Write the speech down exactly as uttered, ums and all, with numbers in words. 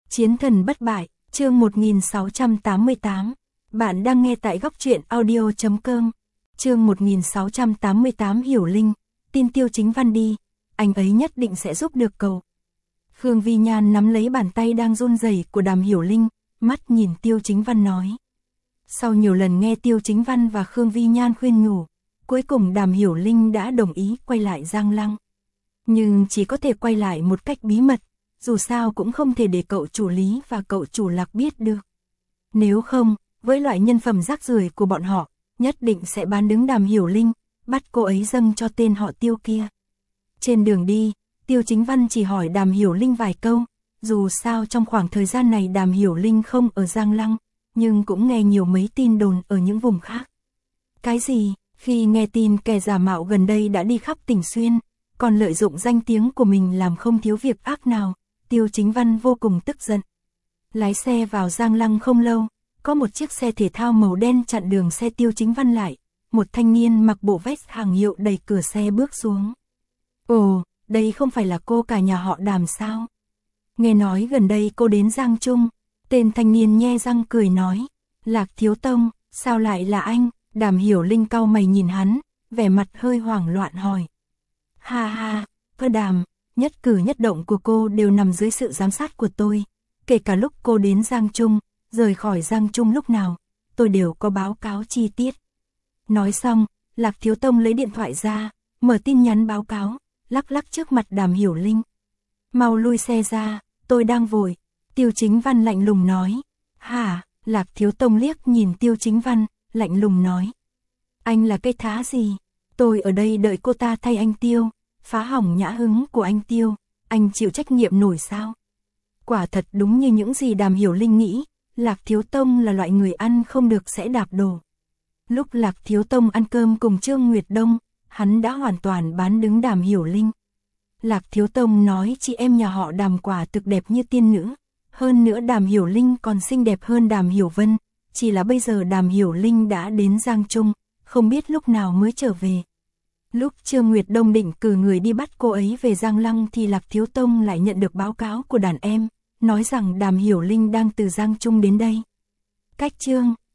Chiến thần bất bại, chương một nghìn sáu trăm tám mươi tám. Bạn đang nghe tại góc truyện audio chấm com. Chương một nghìn sáu trăm tám mươi tám Hiểu Linh, tin Tiêu Chính Văn đi, anh ấy nhất định sẽ giúp được cậu. Khương Vi Nhan nắm lấy bàn tay đang run rẩy của Đàm Hiểu Linh, mắt nhìn Tiêu Chính Văn nói. Sau nhiều lần nghe Tiêu Chính Văn và Khương Vi Nhan khuyên nhủ, cuối cùng Đàm Hiểu Linh đã đồng ý quay lại Giang Lăng. Nhưng chỉ có thể quay lại một cách bí mật, dù sao cũng không thể để cậu chủ Lý và cậu chủ Lạc biết được. Nếu không, với loại nhân phẩm rác rưởi của bọn họ, nhất định sẽ bán đứng Đàm Hiểu Linh, bắt cô ấy dâng cho tên họ Tiêu kia. Trên đường đi, Tiêu Chính Văn chỉ hỏi Đàm Hiểu Linh vài câu, dù sao trong khoảng thời gian này Đàm Hiểu Linh không ở Giang Lăng, nhưng cũng nghe nhiều mấy tin đồn ở những vùng khác. Cái gì? Khi nghe tin kẻ giả mạo gần đây đã đi khắp tỉnh Xuyên, còn lợi dụng danh tiếng của mình làm không thiếu việc ác nào, Tiêu Chính Văn vô cùng tức giận. Lái xe vào Giang Lăng không lâu, có một chiếc xe thể thao màu đen chặn đường xe Tiêu Chính Văn lại, một thanh niên mặc bộ vest hàng hiệu đẩy cửa xe bước xuống. Ồ, đây không phải là cô cả nhà họ Đàm sao? Nghe nói gần đây cô đến Giang Trung, tên thanh niên nhe răng cười nói, Lạc Thiếu Tông, sao lại là anh? Đàm Hiểu Linh cau mày nhìn hắn, vẻ mặt hơi hoảng loạn hỏi. Ha ha, cơ Đàm, nhất cử nhất động của cô đều nằm dưới sự giám sát của tôi, kể cả lúc cô đến Giang Trung, rời khỏi Giang Trung lúc nào, tôi đều có báo cáo chi tiết. Nói xong, Lạc Thiếu Tông lấy điện thoại ra, mở tin nhắn báo cáo, lắc lắc trước mặt Đàm Hiểu Linh. Mau lui xe ra, tôi đang vội, Tiêu Chính Văn lạnh lùng nói. Hả? Lạc Thiếu Tông liếc nhìn Tiêu Chính Văn, lạnh lùng nói. Anh là cây thá gì? Tôi ở đây đợi cô ta thay anh Tiêu, phá hỏng nhã hứng của anh Tiêu, anh chịu trách nhiệm nổi sao? Quả thật đúng như những gì Đàm Hiểu Linh nghĩ, Lạc Thiếu Tông là loại người ăn không được sẽ đạp đổ. Lúc Lạc Thiếu Tông ăn cơm cùng Trương Nguyệt Đông, hắn đã hoàn toàn bán đứng Đàm Hiểu Linh. Lạc Thiếu Tông nói chị em nhà họ Đàm quả thực đẹp như tiên nữ, hơn nữa Đàm Hiểu Linh còn xinh đẹp hơn Đàm Hiểu Vân, chỉ là bây giờ Đàm Hiểu Linh đã đến Giang Trung, không biết lúc nào mới trở về. Lúc Trương Nguyệt Đông định cử người đi bắt cô ấy về Giang Lăng thì Lạc Thiếu Tông lại nhận được báo cáo của đàn em, nói rằng Đàm Hiểu Linh đang từ Giang Trung đến đây. Cách Trương,